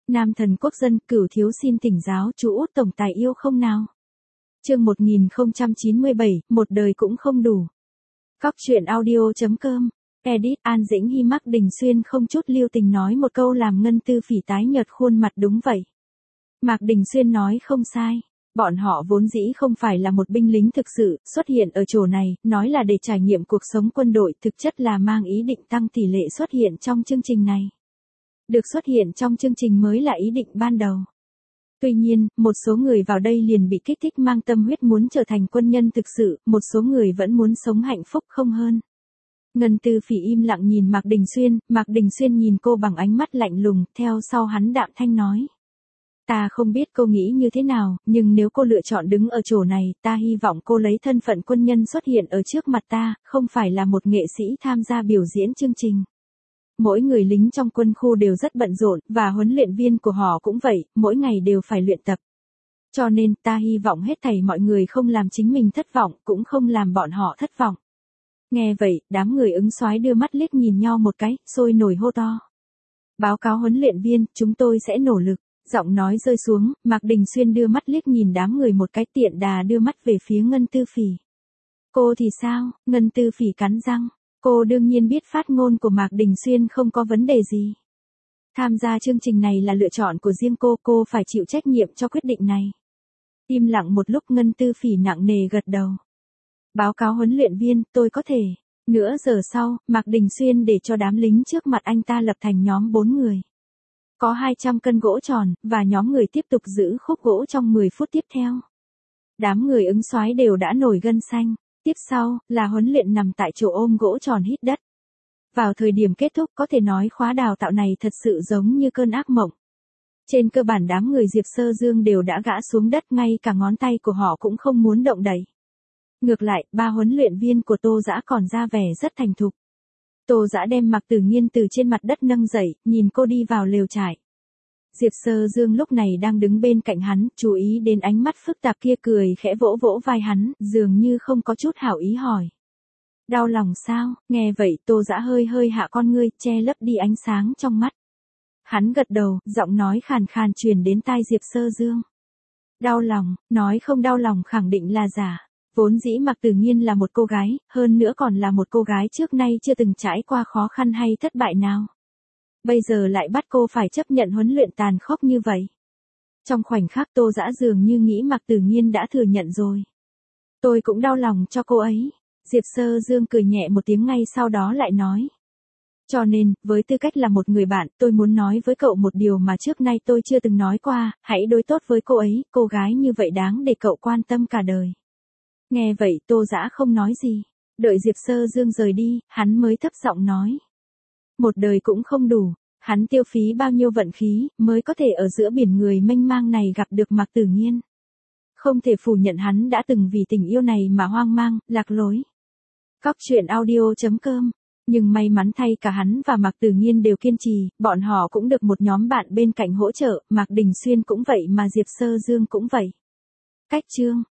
Nam thần quốc dân, Cửu thiếu xin thỉnh giáo chú Út tổng tài yêu không nào? Chương 1097, một đời cũng không đủ. Cóc truyện audio.com. Edit An Dĩnh Hi. Mạc Đình Xuyên không chút lưu tình nói một câu làm Ngân Tư Phỉ tái nhợt khuôn mặt. Đúng vậy. Mạc Đình Xuyên nói không sai. Bọn họ vốn dĩ không phải là một binh lính thực sự, xuất hiện ở chỗ này, nói là để trải nghiệm cuộc sống quân đội, thực chất là mang ý định tăng tỷ lệ xuất hiện trong chương trình này. Được xuất hiện trong chương trình mới là ý định ban đầu. Tuy nhiên, một số người vào đây liền bị kích thích mang tâm huyết muốn trở thành quân nhân thực sự, một số người vẫn muốn sống hạnh phúc không hơn. Ngân Tư Phỉ im lặng nhìn Mạc Đình Xuyên nhìn cô bằng ánh mắt lạnh lùng, theo sau hắn đạm thanh nói. Ta không biết cô nghĩ như thế nào, nhưng nếu cô lựa chọn đứng ở chỗ này, ta hy vọng cô lấy thân phận quân nhân xuất hiện ở trước mặt ta, không phải là một nghệ sĩ tham gia biểu diễn chương trình. Mỗi người lính trong quân khu đều rất bận rộn, và huấn luyện viên của họ cũng vậy, mỗi ngày đều phải luyện tập. Cho nên, ta hy vọng hết thảy mọi người không làm chính mình thất vọng, cũng không làm bọn họ thất vọng. Nghe vậy, đám người ứng soái đưa mắt liếc nhìn nhau một cái, sôi nổi hô to. Báo cáo huấn luyện viên, chúng tôi sẽ nỗ lực. Giọng nói rơi xuống, Mạc Đình Xuyên đưa mắt liếc nhìn đám người một cái, tiện đà đưa mắt về phía Ngân Tư Phỉ. Cô thì sao? Ngân Tư Phỉ cắn răng. Cô đương nhiên biết phát ngôn của Mạc Đình Xuyên không có vấn đề gì. Tham gia chương trình này là lựa chọn của riêng cô phải chịu trách nhiệm cho quyết định này. Im lặng một lúc, Ngân Tư Phỉ nặng nề gật đầu. Báo cáo huấn luyện viên, tôi có thể. Nửa giờ sau, Mạc Đình Xuyên để cho đám lính trước mặt anh ta lập thành nhóm 4 người. Có 200 cân gỗ tròn, và nhóm người tiếp tục giữ khúc gỗ trong 10 phút tiếp theo. Đám người ứng soái đều đã nổi gân xanh. Tiếp sau, là huấn luyện nằm tại chỗ ôm gỗ tròn hít đất. Vào thời điểm kết thúc có thể nói khóa đào tạo này thật sự giống như cơn ác mộng. Trên cơ bản đám người Diệp Sơ Dương đều đã gã xuống đất, ngay cả ngón tay của họ cũng không muốn động đậy. Ngược lại, 3 huấn luyện viên của Tô Dã còn ra vẻ rất thành thục. Tô Dã đem Mạc Tử Nghiên từ trên mặt đất nâng dậy, nhìn cô đi vào lều trại. Diệp Sơ Dương lúc này đang đứng bên cạnh hắn, chú ý đến ánh mắt phức tạp kia, cười khẽ vỗ vỗ vai hắn, dường như không có chút hảo ý hỏi. Đau lòng sao? Nghe vậy Tô Dã hơi hạ con ngươi, che lấp đi ánh sáng trong mắt. Hắn gật đầu, giọng nói khàn khàn truyền đến tai Diệp Sơ Dương. Đau lòng, nói không đau lòng khẳng định là giả. Vốn dĩ Mạc Tử Nghiên là một cô gái, hơn nữa còn là một cô gái trước nay chưa từng trải qua khó khăn hay thất bại nào. Bây giờ lại bắt cô phải chấp nhận huấn luyện tàn khốc như vậy. Trong khoảnh khắc Tô Dã dường như nghĩ Mạc Tử Nghiên đã thừa nhận rồi. Tôi cũng đau lòng cho cô ấy. Diệp Sơ Dương cười nhẹ một tiếng, ngay sau đó lại nói. Cho nên, với tư cách là một người bạn, tôi muốn nói với cậu một điều mà trước nay tôi chưa từng nói qua, hãy đối tốt với cô ấy, cô gái như vậy đáng để cậu quan tâm cả đời. Nghe vậy Tô Dã không nói gì. Đợi Diệp Sơ Dương rời đi, hắn mới thấp giọng nói. Một đời cũng không đủ, hắn tiêu phí bao nhiêu vận khí, mới có thể ở giữa biển người mênh mang này gặp được Mạc Tử Nghiên. Không thể phủ nhận hắn đã từng vì tình yêu này mà hoang mang, lạc lối. Cóc truyện audio.com. Nhưng may mắn thay cả hắn và Mạc Tử Nghiên đều kiên trì, bọn họ cũng được một nhóm bạn bên cạnh hỗ trợ, Mạc Đình Xuyên cũng vậy mà Diệp Sơ Dương cũng vậy. Cách chương.